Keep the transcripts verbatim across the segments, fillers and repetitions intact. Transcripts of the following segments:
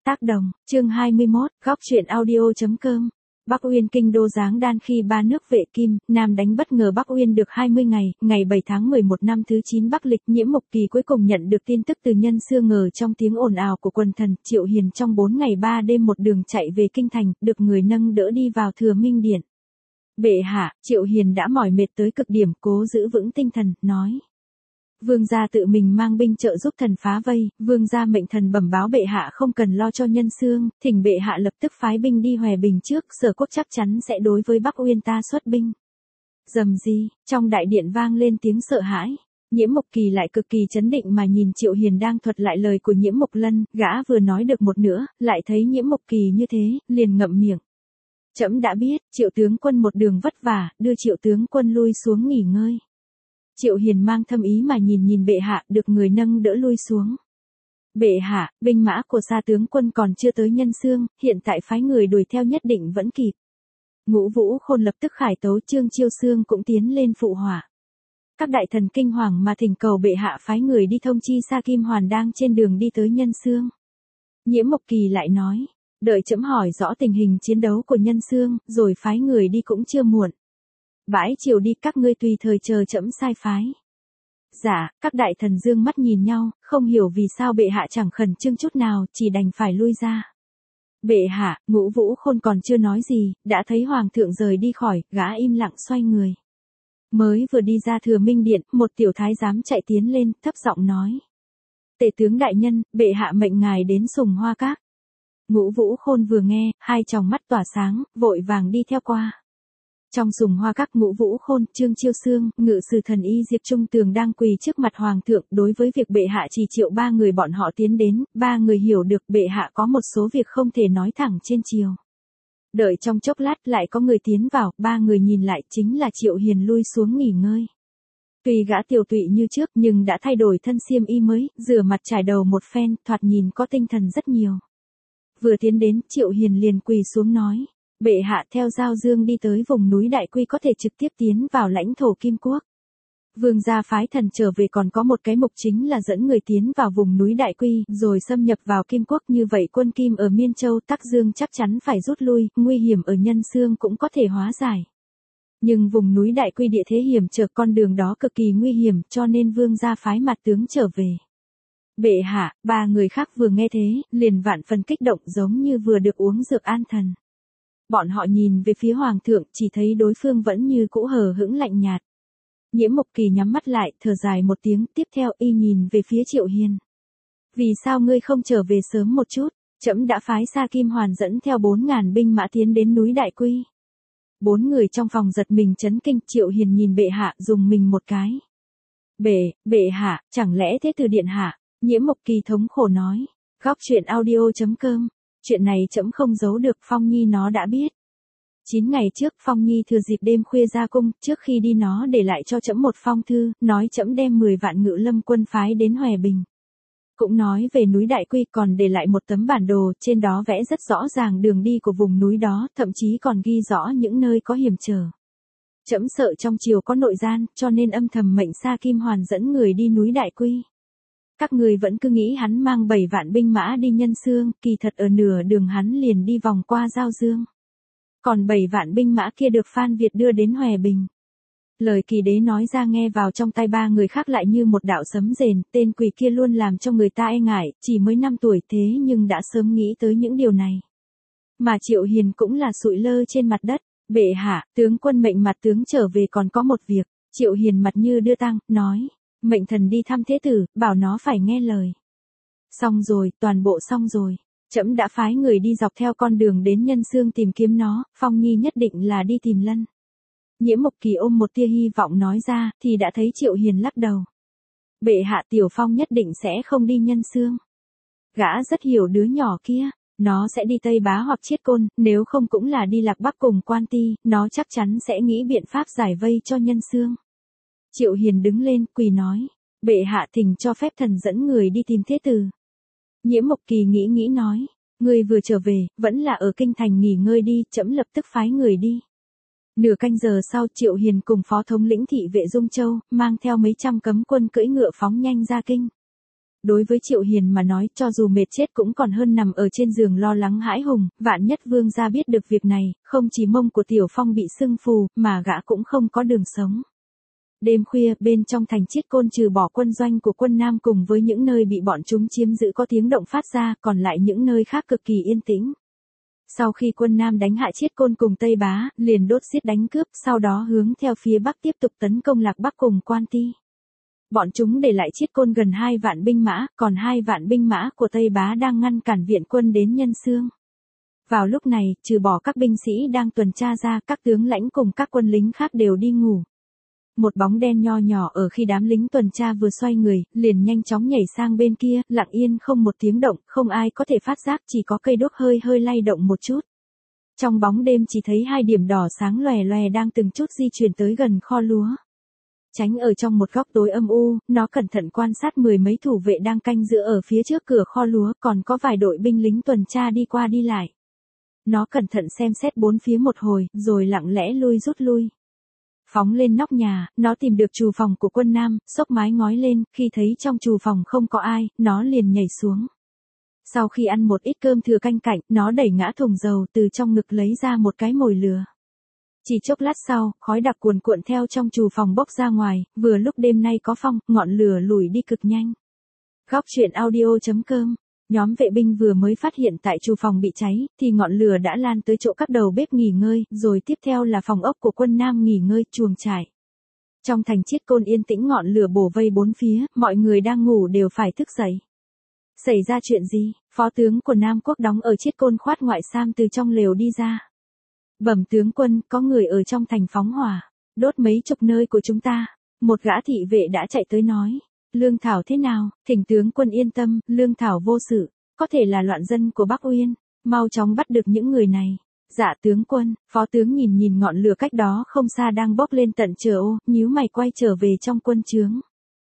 Tác đồng, chương hai mươi mốt, góc truyện audio.com. Bắc Uyên kinh đô giáng đan khi ba nước vệ Kim, Nam đánh bất ngờ Bắc Uyên được hai mươi ngày, ngày bảy tháng mười một năm thứ chín Bắc lịch. Nhiễm Mộc Kỳ cuối cùng nhận được tin tức từ Nhân Xương ngờ trong tiếng ồn ào của quần thần. Triệu Hiền trong bốn ngày ba đêm một đường chạy về kinh thành, được người nâng đỡ đi vào Thừa Minh Điện. Bệ hạ, Triệu Hiền đã mỏi mệt tới cực điểm, cố giữ vững tinh thần, nói. Vương gia tự mình mang binh trợ giúp thần phá vây, vương gia mệnh thần bẩm báo bệ hạ không cần lo cho Nhân Xương, thỉnh bệ hạ lập tức phái binh đi Hòe Bình trước, Sở Quốc chắc chắn sẽ đối với Bắc Uyên ta xuất binh. Rầm gì, trong đại điện vang lên tiếng sợ hãi. Nhiễm Mộc Kỳ lại cực kỳ chấn định mà nhìn Triệu Hiền đang thuật lại lời của Nhiễm Mộc Lân, gã vừa nói được một nửa, lại thấy Nhiễm Mộc Kỳ như thế, liền ngậm miệng. Trẫm đã biết, Triệu tướng quân một đường vất vả, đưa Triệu tướng quân lui xuống nghỉ ngơi. Triệu Hiền mang thâm ý mà nhìn nhìn bệ hạ, được người nâng đỡ lui xuống. Bệ hạ, binh mã của Sa tướng quân còn chưa tới Nhân Xương, hiện tại phái người đuổi theo nhất định vẫn kịp. Ngũ Vũ Khôn lập tức khải tấu, Trương Chiêu Xương cũng tiến lên phụ họa. Các đại thần kinh hoàng mà thỉnh cầu bệ hạ phái người đi thông chi Sa Kim Hoàn đang trên đường đi tới Nhân Xương. Nhiễm Mộc Kỳ lại nói, đợi trẫm hỏi rõ tình hình chiến đấu của Nhân Xương, rồi phái người đi cũng chưa muộn. Bãi chiều đi, các ngươi tùy thời chờ trẫm sai phái. Dạ, các đại thần dương mắt nhìn nhau, không hiểu vì sao bệ hạ chẳng khẩn trương chút nào, chỉ đành phải lui ra. Bệ hạ, Ngũ Vũ Khôn còn chưa nói gì, đã thấy hoàng thượng rời đi khỏi, gã im lặng xoay người. Mới vừa đi ra Thừa Minh Điện, một tiểu thái giám chạy tiến lên, thấp giọng nói. Tể tướng đại nhân, bệ hạ mệnh ngài đến Sùng Hoa Các. Ngũ Vũ Khôn vừa nghe, hai tròng mắt tỏa sáng, vội vàng đi theo qua. Trong Sùng Hoa Các, Ngũ Vũ Khôn, Trương Chiêu Xương, ngự sử thần y Diệp Trung Tường đang quỳ trước mặt hoàng thượng. Đối với việc bệ hạ chỉ triệu ba người bọn họ tiến đến, ba người hiểu được bệ hạ có một số việc không thể nói thẳng trên triều. Đợi trong chốc lát lại có người tiến vào, ba người nhìn lại chính là Triệu Hiền lui xuống nghỉ ngơi. Tuy gã tiểu tụy như trước nhưng đã thay đổi thân xiêm y mới, rửa mặt trải đầu một phen, thoạt nhìn có tinh thần rất nhiều. Vừa tiến đến, Triệu Hiền liền quỳ xuống nói. Bệ hạ theo Giao Dương đi tới vùng núi Đại Quy có thể trực tiếp tiến vào lãnh thổ Kim Quốc. Vương gia phái thần trở về còn có một cái mục chính là dẫn người tiến vào vùng núi Đại Quy rồi xâm nhập vào Kim Quốc, như vậy quân Kim ở Miên Châu Tắc Dương chắc chắn phải rút lui, nguy hiểm ở Nhân Xương cũng có thể hóa giải. Nhưng vùng núi Đại Quy địa thế hiểm trở, con đường đó cực kỳ nguy hiểm, cho nên vương gia phái mặt tướng trở về. Bệ hạ, ba người khác vừa nghe thế, liền vạn phần kích động giống như vừa được uống dược an thần. Bọn họ nhìn về phía hoàng thượng, chỉ thấy đối phương vẫn như cũ hờ hững lạnh nhạt. Nhiễm Mộc Kỳ nhắm mắt lại, thở dài một tiếng, tiếp theo y nhìn về phía Triệu Hiền. Vì sao ngươi không trở về sớm một chút? Trẫm đã phái Sa Kim Hoàn dẫn theo bốn ngàn binh mã tiến đến núi Đại Quy. Bốn người trong phòng giật mình chấn kinh. Triệu Hiền nhìn bệ hạ, dùng mình một cái. Bệ, bệ hạ, chẳng lẽ thế từ điện hạ? Nhiễm Mộc Kỳ thống khổ nói. Góc truyện audio.com. Chuyện này trẫm không giấu được, Phong Nhi nó đã biết. Chín ngày trước, Phong Nhi thừa dịp đêm khuya ra cung, trước khi đi nó để lại cho trẫm một phong thư, nói trẫm đem mười vạn ngự lâm quân phái đến Hòe Bình. Cũng nói về núi Đại Quy, còn để lại một tấm bản đồ, trên đó vẽ rất rõ ràng đường đi của vùng núi đó, thậm chí còn ghi rõ những nơi có hiểm trở. Trẫm sợ trong triều có nội gian, cho nên âm thầm mệnh Sa Kim Hoàn dẫn người đi núi Đại Quy. Các người vẫn cứ nghĩ hắn mang bảy vạn binh mã đi Nhân Xương, kỳ thật ở nửa đường hắn liền đi vòng qua Giao Dương. Còn bảy vạn binh mã kia được Phan Việt đưa đến Hòe Bình. Lời kỳ đế nói ra nghe vào trong tai ba người khác lại như một đạo sấm rền, tên quỷ kia luôn làm cho người ta e ngại, chỉ mới năm tuổi thế nhưng đã sớm nghĩ tới những điều này. Mà Triệu Hiền cũng là sụi lơ trên mặt đất. Bệ hạ, tướng quân mệnh mặt tướng trở về còn có một việc. Triệu Hiền mặt như đưa tăng, nói. Mệnh thần đi thăm thế tử, bảo nó phải nghe lời. Xong rồi, toàn bộ xong rồi. Trẫm đã phái người đi dọc theo con đường đến Nhân Xương tìm kiếm nó, Phong Nhi nhất định là đi tìm Lân. Nhiễm Mộc Kỳ ôm một tia hy vọng nói ra, thì đã thấy Triệu Hiền lắc đầu. Bệ hạ, Tiểu Phong nhất định sẽ không đi Nhân Xương. Gã rất hiểu đứa nhỏ kia, nó sẽ đi Tây Bá hoặc Chiết Côn, nếu không cũng là đi Lạc Bắc cùng Quan Ti, nó chắc chắn sẽ nghĩ biện pháp giải vây cho Nhân Xương. Triệu Hiền đứng lên, quỳ nói. Bệ hạ thỉnh cho phép thần dẫn người đi tìm thế tử. Nhiễm Mộc Kỳ nghĩ nghĩ nói. Ngươi vừa trở về, vẫn là ở kinh thành nghỉ ngơi đi, trẫm lập tức phái người đi. Nửa canh giờ sau, Triệu Hiền cùng phó thống lĩnh thị vệ Dung Châu, mang theo mấy trăm cấm quân cưỡi ngựa phóng nhanh ra kinh. Đối với Triệu Hiền mà nói, cho dù mệt chết cũng còn hơn nằm ở trên giường lo lắng hãi hùng, vạn nhất Vương gia biết được việc này, không chỉ mông của Tiểu Phong bị sưng phù, mà gã cũng không có đường sống. Đêm khuya, bên trong thành Chiết Côn trừ bỏ quân doanh của quân Nam cùng với những nơi bị bọn chúng chiếm giữ có tiếng động phát ra, còn lại những nơi khác cực kỳ yên tĩnh. Sau khi quân Nam đánh hạ Chiết Côn cùng Tây Bá, liền đốt giết đánh cướp, sau đó hướng theo phía Bắc tiếp tục tấn công Lạc Bắc cùng Quan Ti. Bọn chúng để lại Chiết Côn gần hai vạn binh mã, còn hai vạn binh mã của Tây Bá đang ngăn cản viện quân đến Nhân Xương. Vào lúc này, trừ bỏ các binh sĩ đang tuần tra ra, các tướng lãnh cùng các quân lính khác đều đi ngủ. Một bóng đen nho nhỏ ở khi đám lính tuần tra vừa xoay người, liền nhanh chóng nhảy sang bên kia, lặng yên không một tiếng động, không ai có thể phát giác, chỉ có cây đuốc hơi hơi lay động một chút. Trong bóng đêm chỉ thấy hai điểm đỏ sáng lòe lòe đang từng chút di chuyển tới gần kho lúa. Tránh ở trong một góc tối âm u, nó cẩn thận quan sát mười mấy thủ vệ đang canh giữ ở phía trước cửa kho lúa, còn có vài đội binh lính tuần tra đi qua đi lại. Nó cẩn thận xem xét bốn phía một hồi, rồi lặng lẽ lui rút lui. Phóng lên nóc nhà, nó tìm được trù phòng của quân Nam, xốc mái ngói lên, khi thấy trong trù phòng không có ai, nó liền nhảy xuống. Sau khi ăn một ít cơm thừa canh cạnh, nó đẩy ngã thùng dầu từ trong ngực lấy ra một cái mồi lửa. Chỉ chốc lát sau, khói đặc cuồn cuộn theo trong trù phòng bốc ra ngoài, vừa lúc đêm nay có phong, ngọn lửa lùi đi cực nhanh. Góc truyện audio chấm com. Nhóm vệ binh vừa mới phát hiện tại trù phòng bị cháy, thì ngọn lửa đã lan tới chỗ các đầu bếp nghỉ ngơi, rồi tiếp theo là phòng ốc của quân Nam nghỉ ngơi, chuồng trại. Trong thành Chiết Côn yên tĩnh, ngọn lửa bổ vây bốn phía, mọi người đang ngủ đều phải thức dậy. Xảy ra chuyện gì? Phó tướng của Nam Quốc đóng ở Chiết Côn khoát ngoại sam từ trong lều đi ra. Bẩm tướng quân, có người ở trong thành phóng hỏa, đốt mấy chục nơi của chúng ta. Một gã thị vệ đã chạy tới nói. Lương Thảo thế nào? Thỉnh tướng quân yên tâm, Lương Thảo vô sự, có thể là loạn dân của Bắc Uyên, mau chóng bắt được những người này. Dạ tướng quân. Phó tướng nhìn nhìn ngọn lửa cách đó không xa đang bốc lên tận trời ô, nhíu mày quay trở về trong quân trướng.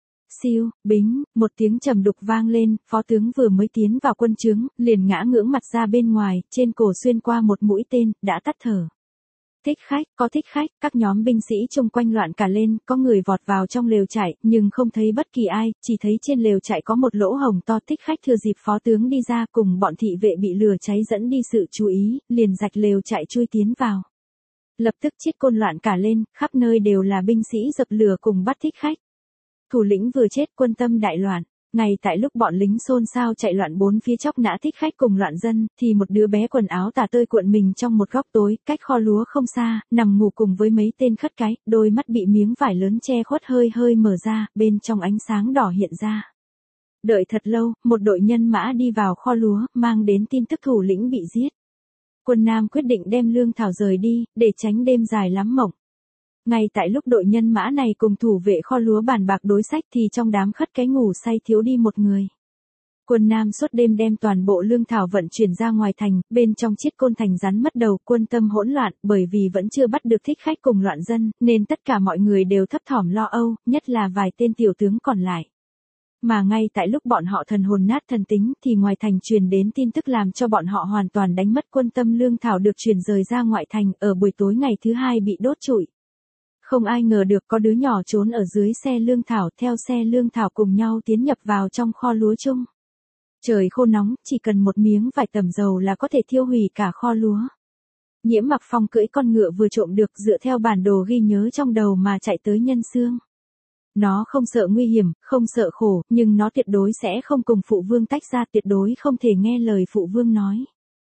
Siêu, bính, một tiếng trầm đục vang lên, phó tướng vừa mới tiến vào quân trướng, liền ngã ngưỡng mặt ra bên ngoài, trên cổ xuyên qua một mũi tên, đã tắt thở. Thích khách, có thích khách, các nhóm binh sĩ chung quanh loạn cả lên, có người vọt vào trong lều trại, nhưng không thấy bất kỳ ai, chỉ thấy trên lều trại có một lỗ hổng to. Thích khách thừa dịp phó tướng đi ra cùng bọn thị vệ bị lửa cháy dẫn đi sự chú ý, liền rạch lều trại chui tiến vào. Lập tức Chiết Côn loạn cả lên, khắp nơi đều là binh sĩ dập lửa cùng bắt thích khách. Thủ lĩnh vừa chết, quân tâm đại loạn. Ngay tại lúc bọn lính xôn xao chạy loạn bốn phía chóc nã thích khách cùng loạn dân, thì một đứa bé quần áo tả tơi cuộn mình trong một góc tối, cách kho lúa không xa, nằm ngủ cùng với mấy tên khất cái, đôi mắt bị miếng vải lớn che khuất hơi hơi mở ra, bên trong ánh sáng đỏ hiện ra. Đợi thật lâu, một đội nhân mã đi vào kho lúa, mang đến tin tức thủ lĩnh bị giết. Quân Nam quyết định đem Lương Thảo rời đi, để tránh đêm dài lắm mộng. Ngay tại lúc đội nhân mã này cùng thủ vệ kho lúa bàn bạc đối sách thì trong đám khất cái ngủ say thiếu đi một người. Quân Nam suốt đêm đem toàn bộ lương thảo vận chuyển ra ngoài thành, bên trong Chiết Côn thành rắn mất đầu, quân tâm hỗn loạn, bởi vì vẫn chưa bắt được thích khách cùng loạn dân, nên tất cả mọi người đều thấp thỏm lo âu, nhất là vài tên tiểu tướng còn lại. Mà ngay tại lúc bọn họ thần hồn nát thần tính thì ngoài thành truyền đến tin tức làm cho bọn họ hoàn toàn đánh mất quân tâm. Lương thảo được chuyển rời ra ngoại thành, ở buổi tối ngày thứ hai bị đốt trụi. Không ai ngờ được có đứa nhỏ trốn ở dưới xe lương thảo, theo xe lương thảo cùng nhau tiến nhập vào trong kho lúa chung. Trời khô nóng, chỉ cần một miếng vài tầm dầu là có thể thiêu hủy cả kho lúa. Nhiễm Mặc Phong cưỡi con ngựa vừa trộm được dựa theo bản đồ ghi nhớ trong đầu mà chạy tới Nhân Xương. Nó không sợ nguy hiểm, không sợ khổ, nhưng nó tuyệt đối sẽ không cùng phụ vương tách ra, tuyệt đối không thể nghe lời phụ vương nói.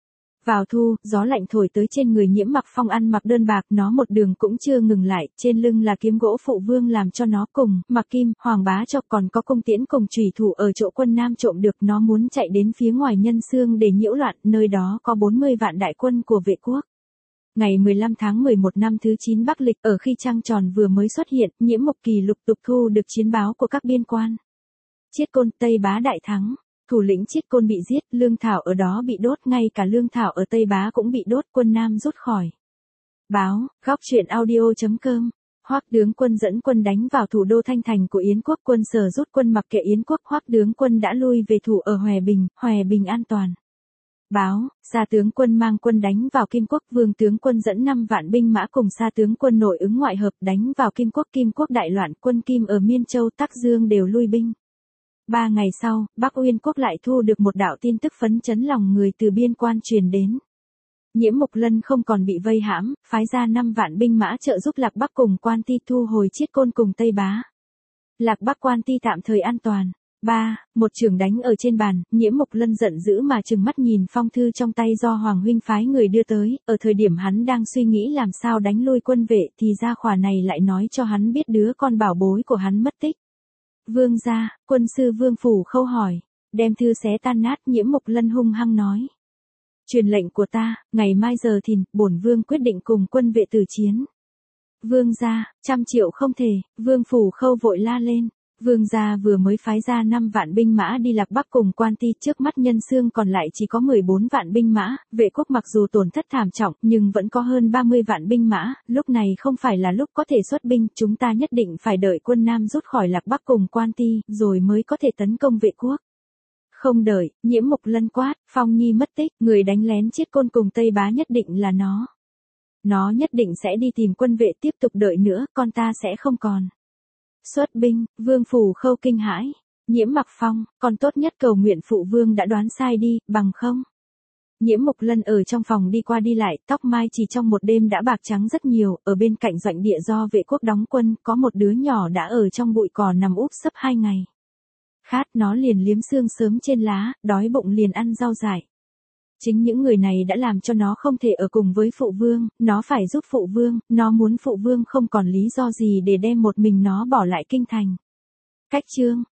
Vào thu, gió lạnh thổi tới trên người Nhiễm Mặc Phong ăn mặc đơn bạc, nó một đường cũng chưa ngừng lại, trên lưng là kiếm gỗ phụ vương làm cho nó cùng, mặc kim, hoàng bá cho, còn có cung tiễn cùng chủy thủ ở chỗ quân Nam trộm được. Nó muốn chạy đến phía ngoài Nhân Xương để nhiễu loạn, nơi đó có bốn mươi vạn đại quân của vệ quốc. Ngày mười lăm tháng mười một năm thứ chín Bắc Lịch, ở khi trăng tròn vừa mới xuất hiện, Nhiễm Mộc Kỳ lục tục thu được chiến báo của các biên quan. Chiết Côn, Tây Bá đại thắng. Thủ lĩnh Chiết Côn bị giết, lương thảo ở đó bị đốt, ngay cả lương thảo ở Tây Bá cũng bị đốt, quân Nam rút khỏi. Báo, góc truyện audio chấm com. Hoắc tướng quân dẫn quân đánh vào thủ đô Thanh Thành của Yến quốc, quân Sở rút quân mặc kệ Yến quốc, Hoắc tướng quân đã lui về thủ ở Hòe Bình, Hòe Bình an toàn. Báo, Sa tướng quân mang quân đánh vào Kim quốc, Vương tướng quân dẫn năm vạn binh mã cùng Sa tướng quân nội ứng ngoại hợp đánh vào Kim quốc, Kim quốc đại loạn, quân Kim ở Miên Châu, Tắc Dương đều lui binh. Ba ngày sau, Bắc Uyên quốc lại thu được một đạo tin tức phấn chấn lòng người từ biên quan truyền đến. Nhiễm Mộc Lân không còn bị vây hãm, phái ra năm vạn binh mã trợ giúp Lạc Bắc cùng Quan Ti thu hồi Chiết Côn cùng Tây Bá. Lạc Bắc Quan Ti tạm thời an toàn. ba. Một chưởng đánh ở trên bàn, Nhiễm Mộc Lân giận dữ mà trừng mắt nhìn phong thư trong tay do Hoàng huynh phái người đưa tới, ở thời điểm hắn đang suy nghĩ làm sao đánh lui quân vệ thì gia khỏa này lại nói cho hắn biết đứa con bảo bối của hắn mất tích. Vương gia, quân sư Vương Phủ Khâu hỏi, đem thư xé tan nát. Nhiễm Mộc Lân hung hăng nói. Truyền lệnh của ta, ngày mai giờ thìn, bổn vương quyết định cùng quân vệ tử chiến. Vương gia, trăm triệu không thể. Vương Phủ Khâu vội la lên. Vương gia vừa mới phái ra năm vạn binh mã đi Lạc Bắc cùng Quan Ti, trước mắt nhân xương còn lại chỉ có mười bốn vạn binh mã, vệ quốc mặc dù tổn thất thảm trọng nhưng vẫn có hơn ba mươi vạn binh mã, lúc này không phải là lúc có thể xuất binh, chúng ta nhất định phải đợi quân Nam rút khỏi Lạc Bắc cùng Quan Ti, rồi mới có thể tấn công vệ quốc. Không đợi, Nhiễm Mộc Lân quát, Phong Nhi mất tích, người đánh lén Chiết Côn cùng Tây Bá nhất định là nó. Nó nhất định sẽ đi tìm quân vệ, tiếp tục đợi nữa, con ta sẽ không còn. Xuất binh, Vương Phủ Khâu kinh hãi. Nhiễm Mặc Phong, còn tốt nhất cầu nguyện phụ vương đã đoán sai đi, bằng không. Nhiễm Mộc Lân ở trong phòng đi qua đi lại, tóc mai chỉ trong một đêm đã bạc trắng rất nhiều, ở bên cạnh doanh địa do vệ quốc đóng quân, có một đứa nhỏ đã ở trong bụi cỏ nằm úp sấp hai ngày. Khát nó liền liếm xương sớm trên lá, đói bụng liền ăn rau dại. Chính những người này đã làm cho nó không thể ở cùng với phụ vương, nó phải giúp phụ vương, nó muốn phụ vương không còn lý do gì để đem một mình nó bỏ lại kinh thành. Cách chương